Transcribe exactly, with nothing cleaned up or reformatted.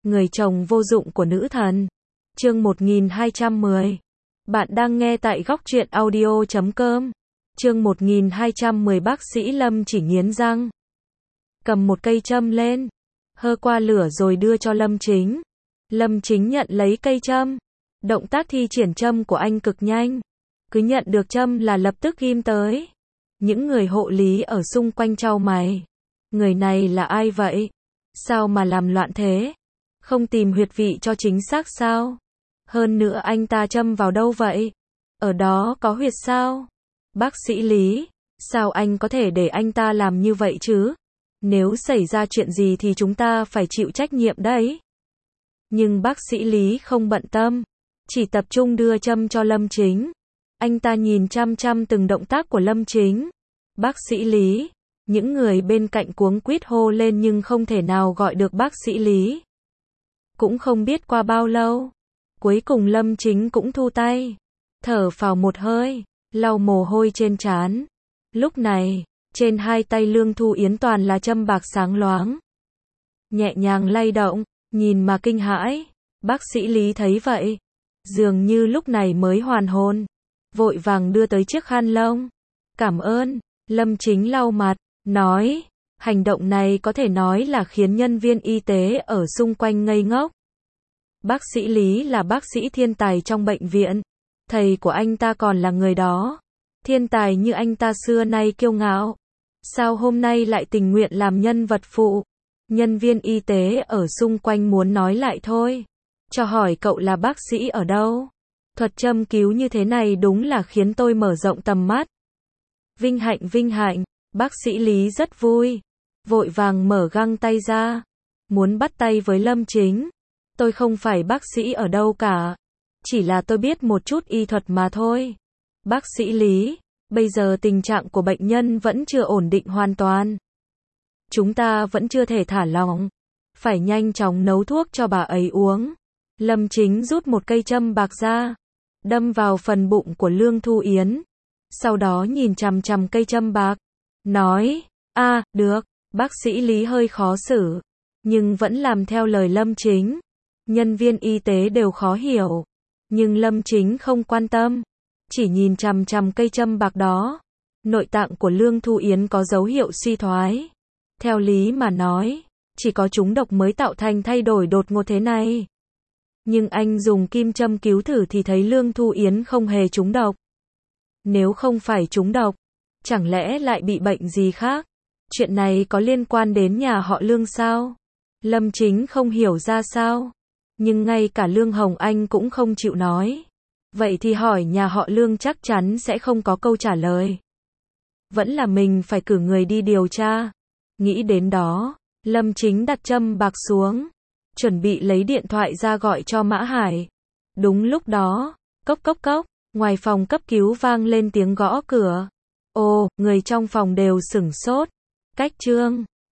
Người chồng vô dụng của nữ thần. Chương một nghìn hai trăm mười. Bạn đang nghe tại góc truyện audio chấm com. Chương một nghìn hai trăm mười. Bác sĩ Lâm chỉ nghiến răng, cầm một cây châm lên, hơ qua lửa rồi đưa cho Lâm Chính. Lâm Chính nhận lấy cây châm. Động tác thi triển châm của anh cực nhanh. Cứ nhận được châm là lập tức ghim tới. Những người hộ lý ở xung quanh chau mày. Người này là ai vậy? Sao mà làm loạn thế? Không tìm huyệt vị cho chính xác sao? Hơn nữa anh ta châm vào đâu vậy? Ở đó có huyệt sao? Bác sĩ Lý, sao anh có thể để anh ta làm như vậy chứ? Nếu xảy ra chuyện gì thì chúng ta phải chịu trách nhiệm đấy. Nhưng bác sĩ Lý không bận tâm, chỉ tập trung đưa châm cho Lâm Chính. Anh ta nhìn chăm chăm từng động tác của Lâm Chính. Bác sĩ Lý, những người bên cạnh cuống quýt hô lên nhưng không thể nào gọi được bác sĩ Lý. Cũng không biết qua bao lâu, cuối cùng Lâm Chính cũng thu tay, thở phào một hơi, lau mồ hôi trên trán. Lúc này, trên hai tay Lương Thu Yến toàn là châm bạc sáng loáng, nhẹ nhàng lay động, nhìn mà kinh hãi. Bác sĩ Lý thấy vậy, dường như lúc này mới hoàn hồn, vội vàng đưa tới chiếc khăn lông. Cảm ơn. Lâm Chính lau mặt, nói, hành động này có thể nói là khiến nhân viên y tế ở xung quanh ngây ngốc. Bác sĩ Lý là bác sĩ thiên tài trong bệnh viện, thầy của anh ta còn là người đó. Thiên tài như anh ta xưa nay kiêu ngạo, sao hôm nay lại tình nguyện làm nhân vật phụ? Nhân viên y tế ở xung quanh muốn nói lại thôi. Cho hỏi cậu là bác sĩ ở đâu? Thuật châm cứu như thế này đúng là khiến tôi mở rộng tầm mắt. Vinh hạnh vinh hạnh, bác sĩ Lý rất vui, vội vàng mở găng tay ra, muốn bắt tay với Lâm Chính. Tôi không phải bác sĩ ở đâu cả, chỉ là tôi biết một chút y thuật mà thôi. Bác sĩ Lý, bây giờ tình trạng của bệnh nhân vẫn chưa ổn định hoàn toàn. Chúng ta vẫn chưa thể thả lỏng, phải nhanh chóng nấu thuốc cho bà ấy uống. Lâm Chính rút một cây châm bạc ra, đâm vào phần bụng của Lương Thu Yến. Sau đó nhìn chằm chằm cây châm bạc, nói, a, à, được. Bác sĩ Lý hơi khó xử, nhưng vẫn làm theo lời Lâm Chính. Nhân viên y tế đều khó hiểu, nhưng Lâm Chính không quan tâm, chỉ nhìn chằm chằm cây châm bạc đó. Nội tạng của Lương Thu Yến có dấu hiệu suy thoái. Theo lý mà nói, chỉ có trúng độc mới tạo thành thay đổi đột ngột thế này. Nhưng anh dùng kim châm cứu thử thì thấy Lương Thu Yến không hề trúng độc. Nếu không phải trúng độc, chẳng lẽ lại bị bệnh gì khác? Chuyện này có liên quan đến nhà họ Lương sao? Lâm Chính không hiểu ra sao, nhưng ngay cả Lương Hồng Anh cũng không chịu nói. Vậy thì hỏi nhà họ Lương chắc chắn sẽ không có câu trả lời. Vẫn là mình phải cử người đi điều tra. Nghĩ đến đó, Lâm Chính đặt châm bạc xuống, chuẩn bị lấy điện thoại ra gọi cho Mã Hải. Đúng lúc đó, cốc cốc cốc, ngoài phòng cấp cứu vang lên tiếng gõ cửa. Ồ, người trong phòng đều sửng sốt. Cách Trương